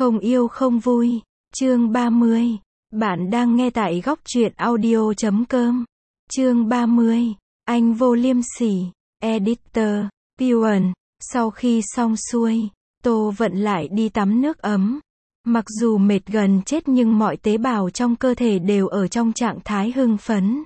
Không yêu không vui. Chương 30. Bạn đang nghe tại góc truyện audio.com. Chương 30. Anh vô liêm sỉ. Editor. Piuan. Sau khi xong xuôi, Tô Vận lại đi tắm nước ấm. Mặc dù mệt gần chết nhưng mọi tế bào trong cơ thể đều ở trong trạng thái hưng phấn.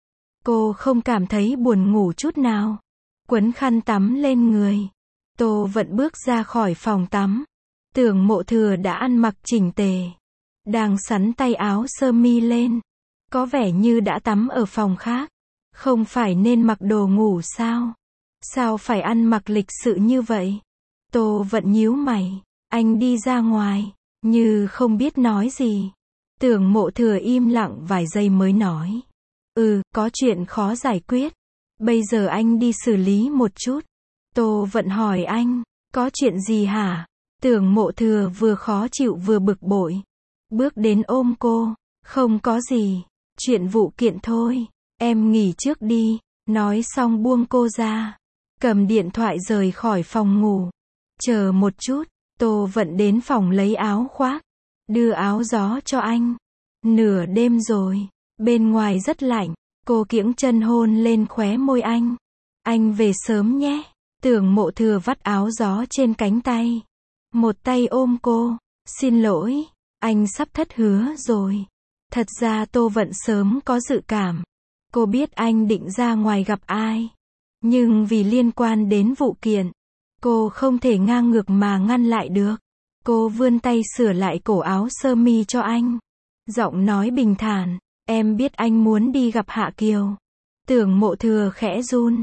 Cô không cảm thấy buồn ngủ chút nào. Quấn khăn tắm lên người, Tô Vận bước ra khỏi phòng tắm. Tưởng Mộ Thừa đã ăn mặc chỉnh tề, đang xắn tay áo sơ mi lên. Có vẻ như đã tắm ở phòng khác. Không phải nên mặc đồ ngủ sao? Sao phải ăn mặc lịch sự như vậy? Tô Vận nhíu mày. Anh đi ra ngoài, như không biết nói gì. Tưởng Mộ Thừa im lặng vài giây mới nói. Có chuyện khó giải quyết. Bây giờ anh đi xử lý một chút. Tô Vận hỏi anh, có chuyện gì hả? Tưởng Mộ Thừa vừa khó chịu vừa bực bội. Bước đến ôm cô, không có gì, chuyện vụ kiện thôi, em nghỉ trước đi. Nói xong buông cô ra, cầm điện thoại rời khỏi phòng ngủ. Chờ một chút, Tô Vận đến phòng lấy áo khoác, đưa áo gió cho anh. Nửa đêm rồi, bên ngoài rất lạnh. Cô kiễng chân hôn lên khóe môi anh. Anh về sớm nhé. Tưởng Mộ Thừa vắt áo gió trên cánh tay, một tay ôm cô. Xin lỗi, anh sắp thất hứa rồi. Thật ra Tô Vận sớm có dự cảm. Cô biết anh định ra ngoài gặp ai. Nhưng vì liên quan đến vụ kiện, cô không thể ngang ngược mà ngăn lại được. Cô vươn tay sửa lại cổ áo sơ mi cho anh. Giọng nói bình thản. Em biết anh muốn đi gặp Hạ Kiều. Tưởng Mộ Thừa khẽ run.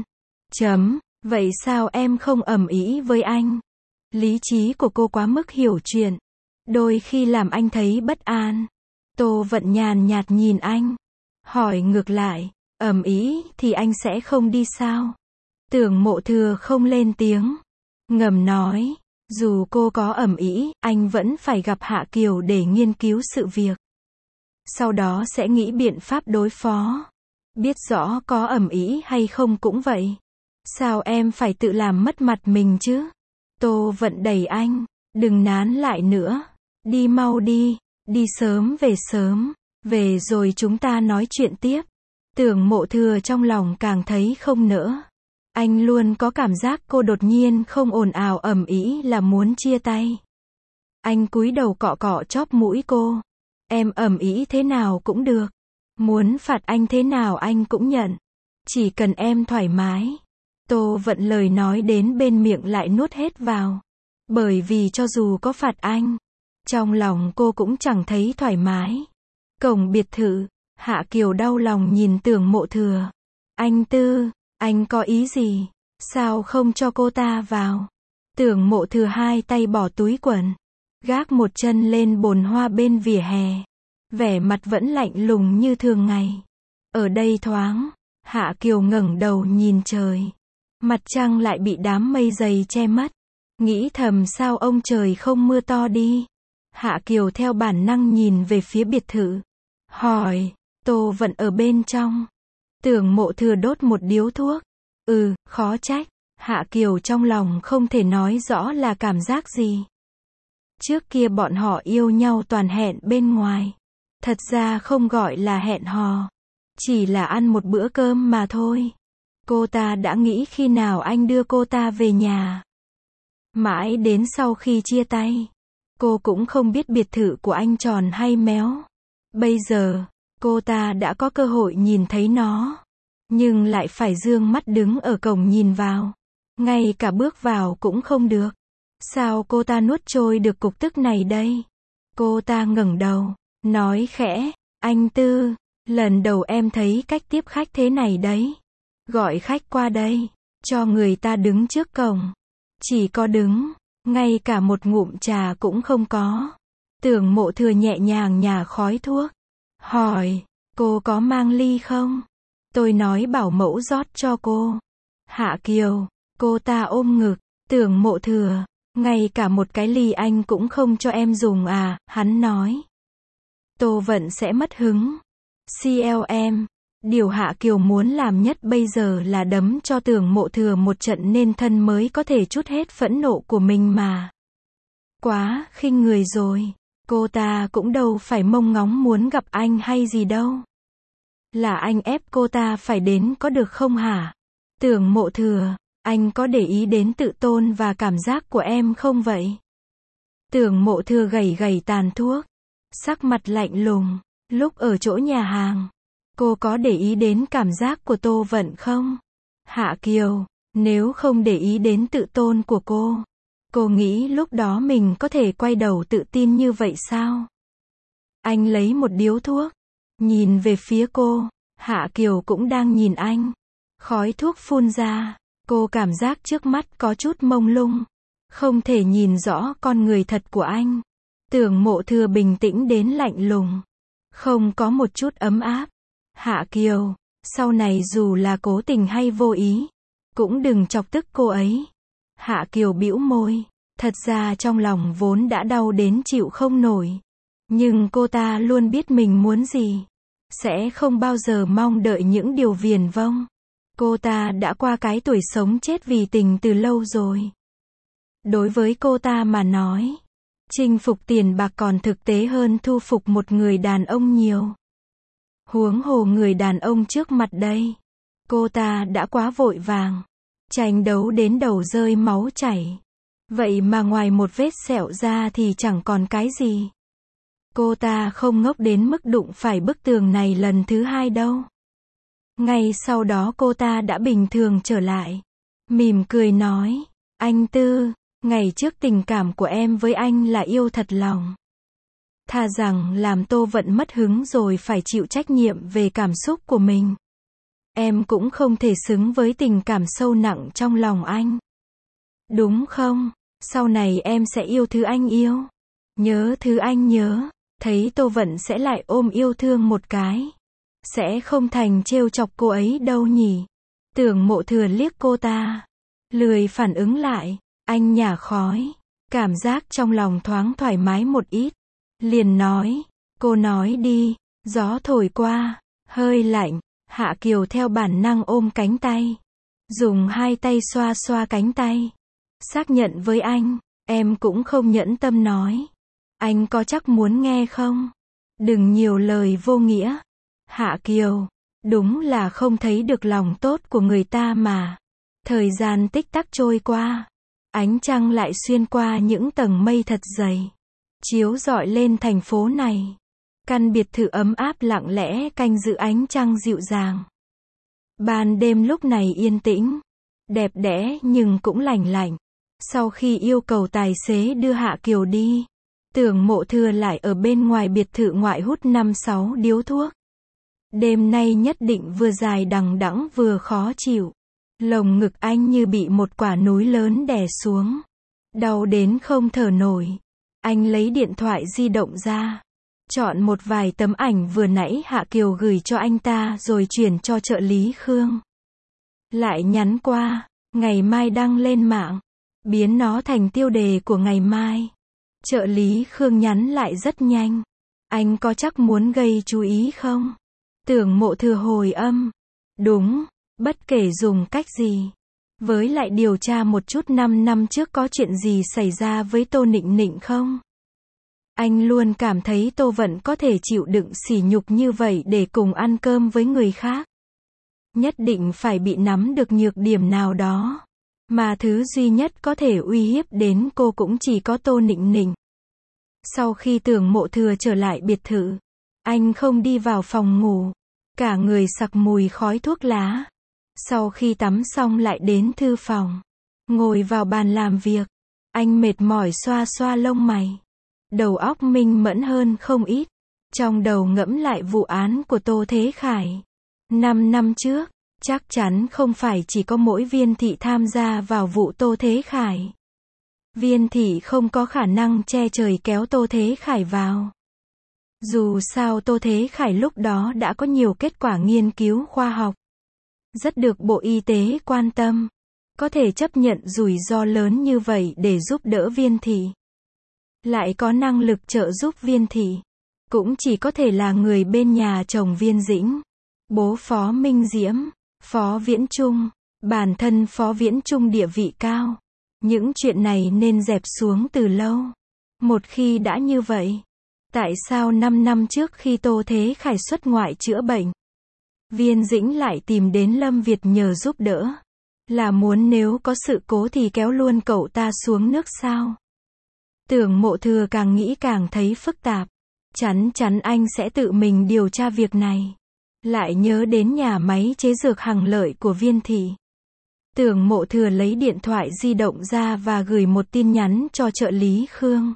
Vậy sao em không ầm ĩ với anh? Lý trí của cô quá mức hiểu chuyện. Đôi khi làm anh thấy bất an. Tô Vận nhàn nhạt nhìn anh. Hỏi ngược lại, ầm ĩ thì anh sẽ không đi sao? Tưởng Mộ Thừa không lên tiếng. Ngầm nói, dù cô có ầm ĩ, anh vẫn phải gặp Hạ Kiều để nghiên cứu sự việc. Sau đó sẽ nghĩ biện pháp đối phó. Biết rõ có ầm ĩ hay không cũng vậy. Sao em phải tự làm mất mặt mình chứ? Tô Vận đẩy anh. Đừng nán lại nữa. Đi mau đi. Đi sớm về sớm. Về rồi chúng ta nói chuyện tiếp. Tưởng Mộ Thừa trong lòng càng thấy không nỡ. Anh luôn có cảm giác cô đột nhiên không ồn ào ầm ĩ là muốn chia tay. Anh cúi đầu cọ cọ chóp mũi cô. Em ầm ĩ thế nào cũng được. Muốn phạt anh thế nào anh cũng nhận. Chỉ cần em thoải mái. Tô Vận lời nói đến bên miệng lại nuốt hết vào. Bởi vì cho dù có phạt anh, trong lòng cô cũng chẳng thấy thoải mái. Cổng biệt thự, Hạ Kiều đau lòng nhìn Tưởng Mộ Thừa. Anh có ý gì? Sao không cho cô ta vào? Tưởng Mộ Thừa hai tay bỏ túi quần, gác một chân lên bồn hoa bên vỉa hè. Vẻ mặt vẫn lạnh lùng như thường ngày. Ở đây thoáng. Hạ Kiều ngẩng đầu nhìn trời. Mặt trăng lại bị đám mây dày che mất. Nghĩ thầm sao ông trời không mưa to đi. Hạ Kiều theo bản năng nhìn về phía biệt thự. Hỏi, Tô Vận ở bên trong. Tưởng Mộ Thừa đốt một điếu thuốc. Khó trách. Hạ Kiều trong lòng không thể nói rõ là cảm giác gì. Trước kia bọn họ yêu nhau toàn hẹn bên ngoài. Thật ra không gọi là hẹn hò. Chỉ là ăn một bữa cơm mà thôi. Cô ta đã nghĩ khi nào anh đưa cô ta về nhà. Mãi đến sau khi chia tay, cô cũng không biết biệt thự của anh tròn hay méo. Bây giờ, cô ta đã có cơ hội nhìn thấy nó. Nhưng lại phải dương mắt đứng ở cổng nhìn vào. Ngay cả bước vào cũng không được. Sao cô ta nuốt trôi được cục tức này đây? Cô ta ngẩng đầu, nói khẽ, anh Tư, lần đầu em thấy cách tiếp khách thế này đấy. Gọi khách qua đây, cho người ta đứng trước cổng. Chỉ có đứng, ngay cả một ngụm trà cũng không có. Tưởng Mộ Thừa nhẹ nhàng nhả khói thuốc. Hỏi, cô có mang ly không? Tôi nói bảo mẫu rót cho cô. Hạ Kiều, cô ta ôm ngực. Tưởng Mộ Thừa, ngay cả một cái ly anh cũng không cho em dùng à, hắn nói. Tô Vận sẽ mất hứng. CLM. Điều Hạ Kiều muốn làm nhất bây giờ là đấm cho Tưởng Mộ Thừa một trận nên thân mới có thể trút hết phẫn nộ của mình mà. quá khinh người rồi. Cô ta cũng đâu phải mong ngóng muốn gặp anh hay gì đâu. Là anh ép cô ta phải đến có được không hả? Tưởng Mộ Thừa, anh có để ý đến tự tôn và cảm giác của em không vậy? Tưởng Mộ Thừa gẩy gẩy tàn thuốc, sắc mặt lạnh lùng. Lúc ở chỗ nhà hàng, cô có để ý đến cảm giác của Tô Vận không? Hạ Kiều, nếu không để ý đến tự tôn của cô nghĩ lúc đó mình có thể quay đầu tự tin như vậy sao? Anh lấy một điếu thuốc, nhìn về phía cô. Hạ Kiều cũng đang nhìn anh. Khói thuốc phun ra, cô cảm giác trước mắt có chút mông lung, không thể nhìn rõ con người thật của anh. Tưởng Mộ Thừa bình tĩnh đến lạnh lùng, không có một chút ấm áp. Hạ Kiều, sau này dù là cố tình hay vô ý, cũng đừng chọc tức cô ấy. Hạ Kiều bĩu môi, thật ra trong lòng vốn đã đau đến chịu không nổi. Nhưng cô ta luôn biết mình muốn gì, sẽ không bao giờ mong đợi những điều viển vông. Cô ta đã qua cái tuổi sống chết vì tình từ lâu rồi. Đối với cô ta mà nói, chinh phục tiền bạc còn thực tế hơn thu phục một người đàn ông nhiều. Huống hồ người đàn ông trước mặt đây, cô ta đã quá vội vàng, tranh đấu đến đầu rơi máu chảy. Vậy mà ngoài một vết sẹo ra thì chẳng còn cái gì. Cô ta không ngốc đến mức đụng phải bức tường này lần thứ hai đâu. Ngay sau đó cô ta đã bình thường trở lại, mỉm cười nói, anh Tư, ngày trước tình cảm của em với anh là yêu thật lòng. Thà rằng làm Tô Vận mất hứng rồi phải chịu trách nhiệm về cảm xúc của mình. Em cũng không thể xứng với tình cảm sâu nặng trong lòng anh. Đúng không? Sau này em sẽ yêu thứ anh yêu. Nhớ thứ anh nhớ. Thấy Tô Vận sẽ lại ôm yêu thương một cái. Sẽ không thành trêu chọc cô ấy đâu nhỉ? Tưởng Mộ Thừa liếc cô ta, lười phản ứng lại. Anh nhả khói, cảm giác trong lòng thoáng thoải mái một ít. Liền nói, cô nói đi. Gió thổi qua, hơi lạnh. Hạ Kiều theo bản năng ôm cánh tay, dùng hai tay xoa xoa cánh tay. Xác nhận với anh, em cũng không nhẫn tâm nói. Anh có chắc muốn nghe không? Đừng nhiều lời vô nghĩa. Hạ Kiều, đúng là không thấy được lòng tốt của người ta mà. Thời gian tích tắc trôi qua, ánh trăng lại xuyên qua những tầng mây thật dày, chiếu rọi lên thành phố này. Căn biệt thự ấm áp lặng lẽ canh giữ ánh trăng dịu dàng. Ban đêm lúc này yên tĩnh, đẹp đẽ nhưng cũng lành lạnh. Sau khi yêu cầu tài xế đưa Hạ Kiều đi, Tưởng Mộ Thừa lại ở bên ngoài biệt thự ngoại hút 5-6 điếu thuốc. Đêm nay nhất định vừa dài đằng đẵng vừa khó chịu. Lồng ngực anh như bị một quả núi lớn đè xuống, đau đến không thở nổi. Anh lấy điện thoại di động ra, chọn một vài tấm ảnh vừa nãy Hạ Kiều gửi cho anh ta rồi chuyển cho trợ lý Khương. Lại nhắn qua, ngày mai đăng lên mạng, biến nó thành tiêu đề của ngày mai. Trợ lý Khương nhắn lại rất nhanh, anh có chắc muốn gây chú ý không? Tưởng Mộ Thừa hồi âm, đúng, bất kể dùng cách gì. Với lại điều tra một chút 5 năm trước có chuyện gì xảy ra với Tô Nịnh Nịnh không? Anh luôn cảm thấy Tô Vận có thể chịu đựng sỉ nhục như vậy để cùng ăn cơm với người khác. Nhất định phải bị nắm được nhược điểm nào đó. Mà thứ duy nhất có thể uy hiếp đến cô cũng chỉ có Tô Nịnh Nịnh. Sau khi Tưởng Mộ Thừa trở lại biệt thự, anh không đi vào phòng ngủ. Cả người sặc mùi khói thuốc lá. Sau khi tắm xong lại đến thư phòng, ngồi vào bàn làm việc. Anh mệt mỏi xoa xoa lông mày. Đầu óc minh mẫn hơn không ít. Trong đầu ngẫm lại vụ án của Tô Thế Khải. 5 năm trước, chắc chắn không phải chỉ có mỗi Viên Thị tham gia vào vụ Tô Thế Khải. Viên Thị không có khả năng che trời kéo Tô Thế Khải vào. Dù sao Tô Thế Khải lúc đó đã có nhiều kết quả nghiên cứu khoa học, rất được Bộ Y tế quan tâm. Có thể chấp nhận rủi ro lớn như vậy để giúp đỡ Viên Thị, lại có năng lực trợ giúp Viên Thị, cũng chỉ có thể là người bên nhà chồng Viên Dĩnh, bố Phó Minh Diễm, Phó Viễn Trung. Bản thân Phó Viễn Trung địa vị cao, những chuyện này nên dẹp xuống từ lâu. Một khi đã như vậy, tại sao 5 năm trước khi Tô Thế Khải xuất ngoại chữa bệnh, Viên Dĩnh lại tìm đến Lâm Việt nhờ giúp đỡ? Là muốn nếu có sự cố thì kéo luôn cậu ta xuống nước sao? Tưởng Mộ Thừa càng nghĩ càng thấy phức tạp. Chắn chắn anh sẽ tự mình điều tra việc này. Lại nhớ đến nhà máy chế dược Hằng Lợi của Viên thị. Tưởng Mộ Thừa lấy điện thoại di động ra và gửi một tin nhắn cho trợ lý Khương.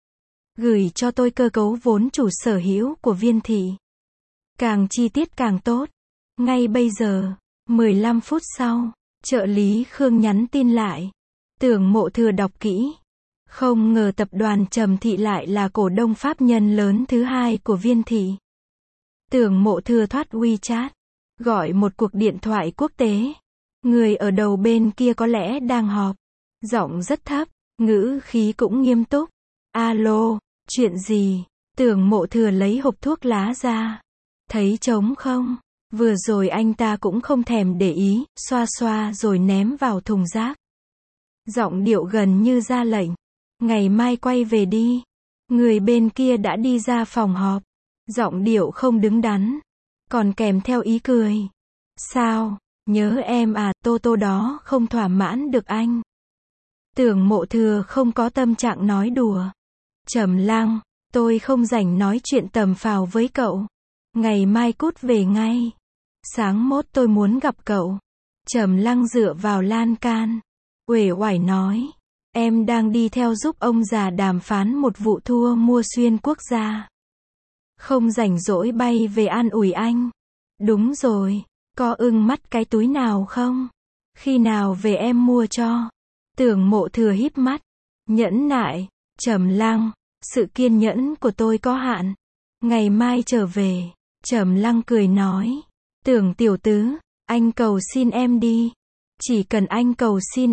Gửi cho tôi cơ cấu vốn chủ sở hữu của Viên thị. Càng chi tiết càng tốt. Ngay bây giờ, 15 phút sau, trợ lý Khương nhắn tin lại. Tưởng Mộ Thừa đọc kỹ. Không ngờ tập đoàn Trầm Thị lại là cổ đông pháp nhân lớn thứ hai của Viên thị. Tưởng Mộ Thừa thoát WeChat, gọi một cuộc điện thoại quốc tế. Người ở đầu bên kia có lẽ đang họp. Giọng rất thấp, ngữ khí cũng nghiêm túc. Alo, chuyện gì? Tưởng Mộ Thừa lấy hộp thuốc lá ra. Thấy trống không? Vừa rồi anh ta cũng không thèm để ý, xoa xoa rồi ném vào thùng rác. Giọng điệu gần như ra lệnh. Ngày mai quay về đi. Người bên kia đã đi ra phòng họp. Giọng điệu không đứng đắn. Còn kèm theo ý cười. Sao? Nhớ em à, Tô Tô đó không thỏa mãn được anh. Tưởng Mộ Thừa không có tâm trạng nói đùa. Trầm Lăng, tôi không rảnh nói chuyện tầm phào với cậu. Ngày mai cút về ngay. Sáng mốt tôi muốn gặp cậu. Trầm Lăng dựa vào lan can. Uể oải nói. Em đang đi theo giúp ông già đàm phán một vụ thua mua xuyên quốc gia. Không rảnh rỗi bay về an ủi anh. Đúng rồi, có ưng mắt cái túi nào không? Khi nào về em mua cho. Tưởng Mộ Thừa híp mắt. Nhẫn nại, Trầm Lăng, sự kiên nhẫn của tôi có hạn. Ngày mai trở về. Trầm Lăng cười nói. Tưởng tiểu tứ, anh cầu xin em đi. Chỉ cần anh cầu xin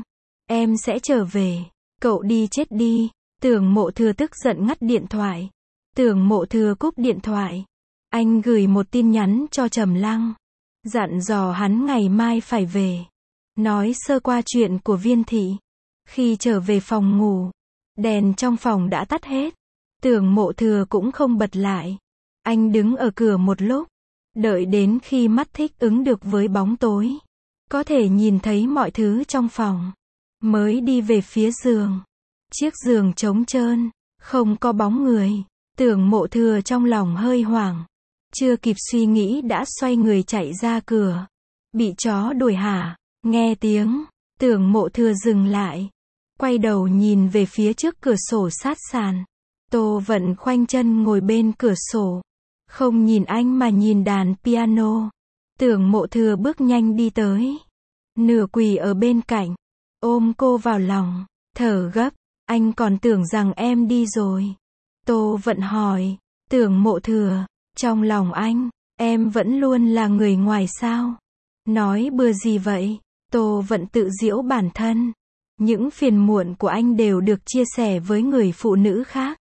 em sẽ trở về. Cậu đi chết đi. Tưởng Mộ Thừa tức giận ngắt điện thoại. Tưởng Mộ Thừa cúp điện thoại. Anh gửi một tin nhắn cho Trầm Lăng. Dặn dò hắn ngày mai phải về. Nói sơ qua chuyện của Viên thị. Khi trở về phòng ngủ, đèn trong phòng đã tắt hết. Tưởng Mộ Thừa cũng không bật lại. Anh đứng ở cửa một lúc. Đợi đến khi mắt thích ứng được với bóng tối. Có thể nhìn thấy mọi thứ trong phòng. Mới đi về phía giường. Chiếc giường trống trơn. Không có bóng người. Tưởng Mộ Thừa trong lòng hơi hoảng. Chưa kịp suy nghĩ đã xoay người chạy ra cửa. Bị chó đuổi hả? Nghe tiếng. Tưởng Mộ Thừa dừng lại. Quay đầu nhìn về phía trước cửa sổ sát sàn. Tô Vận khoanh chân ngồi bên cửa sổ. Không nhìn anh mà nhìn đàn piano. Tưởng Mộ Thừa bước nhanh đi tới. Nửa quỳ ở bên cạnh. Ôm cô vào lòng. Thở gấp. Anh còn tưởng rằng em đi rồi. Tô Vận hỏi. Tưởng Mộ Thừa. Trong lòng anh, em vẫn luôn là người ngoài sao? Nói bừa gì vậy? Tô Vận tự giễu bản thân. Những phiền muộn của anh đều được chia sẻ với người phụ nữ khác.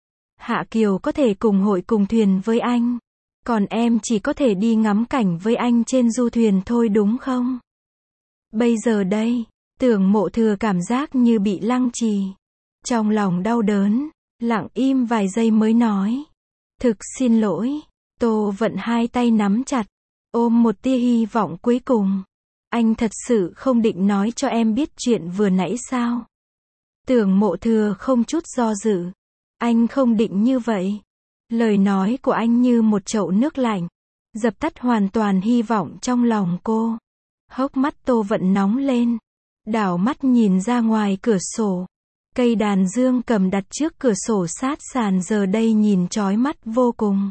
Hạ Kiều có thể cùng hội cùng thuyền với anh. Còn em chỉ có thể đi ngắm cảnh với anh trên du thuyền thôi đúng không? Bây giờ đây, Tưởng Mộ Thừa cảm giác như bị lăng trì. Trong lòng đau đớn, lặng im vài giây mới nói. Thực xin lỗi. Tô Vận hai tay nắm chặt, ôm một tia hy vọng cuối cùng. Anh thật sự không định nói cho em biết chuyện vừa nãy sao? Tưởng Mộ Thừa không chút do dự. Anh không định như vậy. Lời nói của anh như một chậu nước lạnh, dập tắt hoàn toàn hy vọng trong lòng cô. Hốc mắt Tô Vận nóng lên. Đảo mắt nhìn ra ngoài cửa sổ. Cây đàn dương cầm đặt trước cửa sổ sát sàn giờ đây nhìn chói mắt vô cùng.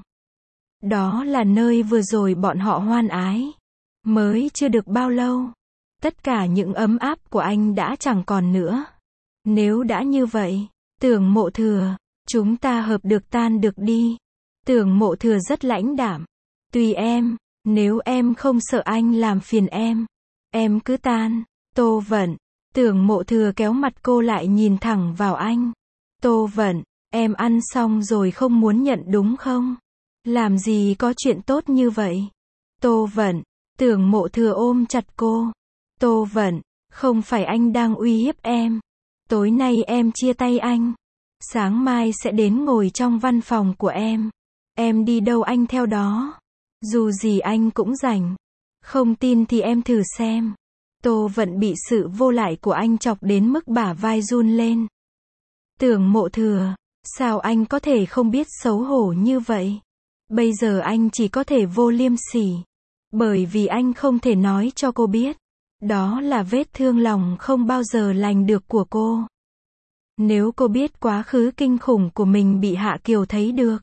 Đó là nơi vừa rồi bọn họ hoan ái. Mới chưa được bao lâu. Tất cả những ấm áp của anh đã chẳng còn nữa. Nếu đã như vậy, Tưởng Mộ Thừa, chúng ta hợp được tan được đi. Tưởng Mộ Thừa rất lãnh đạm. Tùy em, nếu em không sợ anh làm phiền em cứ tan. Tô Vận. Tưởng Mộ Thừa kéo mặt cô lại nhìn thẳng vào anh. Tô Vận, em ăn xong rồi không muốn nhận đúng không? Làm gì có chuyện tốt như vậy? Tô Vận. Tưởng Mộ Thừa ôm chặt cô. Tô Vận, không phải anh đang uy hiếp em. Tối nay em chia tay anh. Sáng mai sẽ đến ngồi trong văn phòng của em. Em đi đâu anh theo đó. Dù gì anh cũng rảnh. Không tin thì em thử xem. Tô Vận bị sự vô lại của anh chọc đến mức bả vai run lên. Tưởng Mộ Thừa, sao anh có thể không biết xấu hổ như vậy? Bây giờ anh chỉ có thể vô liêm sỉ. Bởi vì anh không thể nói cho cô biết. Đó là vết thương lòng không bao giờ lành được của cô. Nếu cô biết quá khứ kinh khủng của mình bị Hạ Kiều thấy được,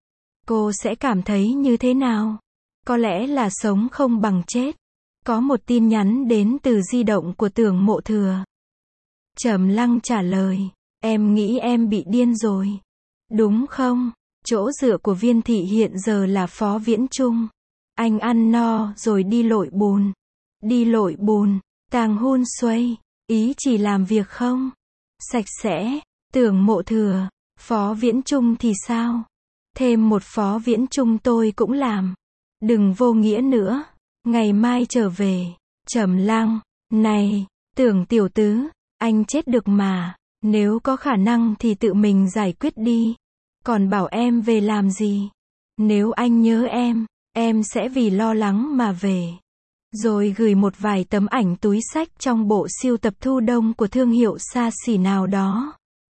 cô sẽ cảm thấy như thế nào? Có lẽ là sống không bằng chết. Có một tin nhắn đến từ di động của Tưởng Mộ Thừa. Trầm Lăng trả lời, em nghĩ em bị điên rồi. Đúng không? Chỗ dựa của Viên thị hiện giờ là Phó Viễn Chung. Anh ăn no rồi đi lội bùn. Đi lội bùn, tàng hun xuây, ý chỉ làm việc không? Sạch sẽ, Tưởng Mộ Thừa, Phó Viễn Chung thì sao? Thêm một Phó Viễn Chung tôi cũng làm. Đừng vô nghĩa nữa. Ngày mai trở về. Trầm Lăng, này, Tưởng tiểu tứ, anh chết được mà. Nếu có khả năng thì tự mình giải quyết đi. Còn bảo em về làm gì? Nếu anh nhớ em sẽ vì lo lắng mà về. Rồi gửi một vài tấm ảnh túi xách trong bộ sưu tập thu đông của thương hiệu xa xỉ nào đó.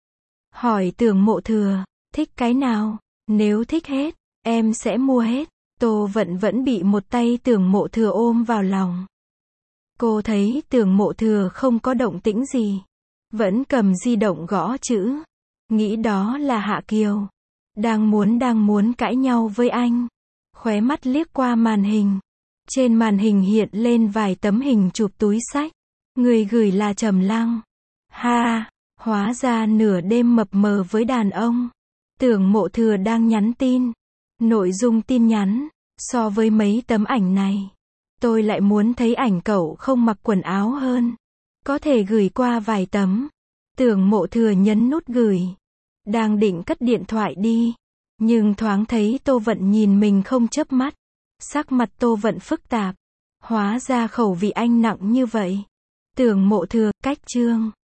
Hỏi Tưởng Mộ Thừa, thích cái nào? Nếu thích hết, em sẽ mua hết. Tô Vận vẫn bị một tay Tưởng Mộ Thừa ôm vào lòng. Cô thấy Tưởng Mộ Thừa không có động tĩnh gì. Vẫn cầm di động gõ chữ. Nghĩ đó là Hạ Kiều. Đang muốn cãi nhau với anh. Khóe mắt liếc qua màn hình. Trên màn hình hiện lên vài tấm hình chụp túi xách. Người gửi là Trầm Lăng. Ha, hóa ra nửa đêm mập mờ với đàn ông. Tưởng Mộ Thừa đang nhắn tin. Nội dung tin nhắn, so với mấy tấm ảnh này, tôi lại muốn thấy ảnh cậu không mặc quần áo hơn. Có thể gửi qua vài tấm. Tưởng Mộ Thừa nhấn nút gửi. Đang định cất điện thoại đi. Nhưng thoáng thấy Tô Vận nhìn mình không chớp mắt. Sắc mặt Tô Vận phức tạp. Hóa ra khẩu vị anh nặng như vậy. Tưởng Mộ Thừa, cách chương.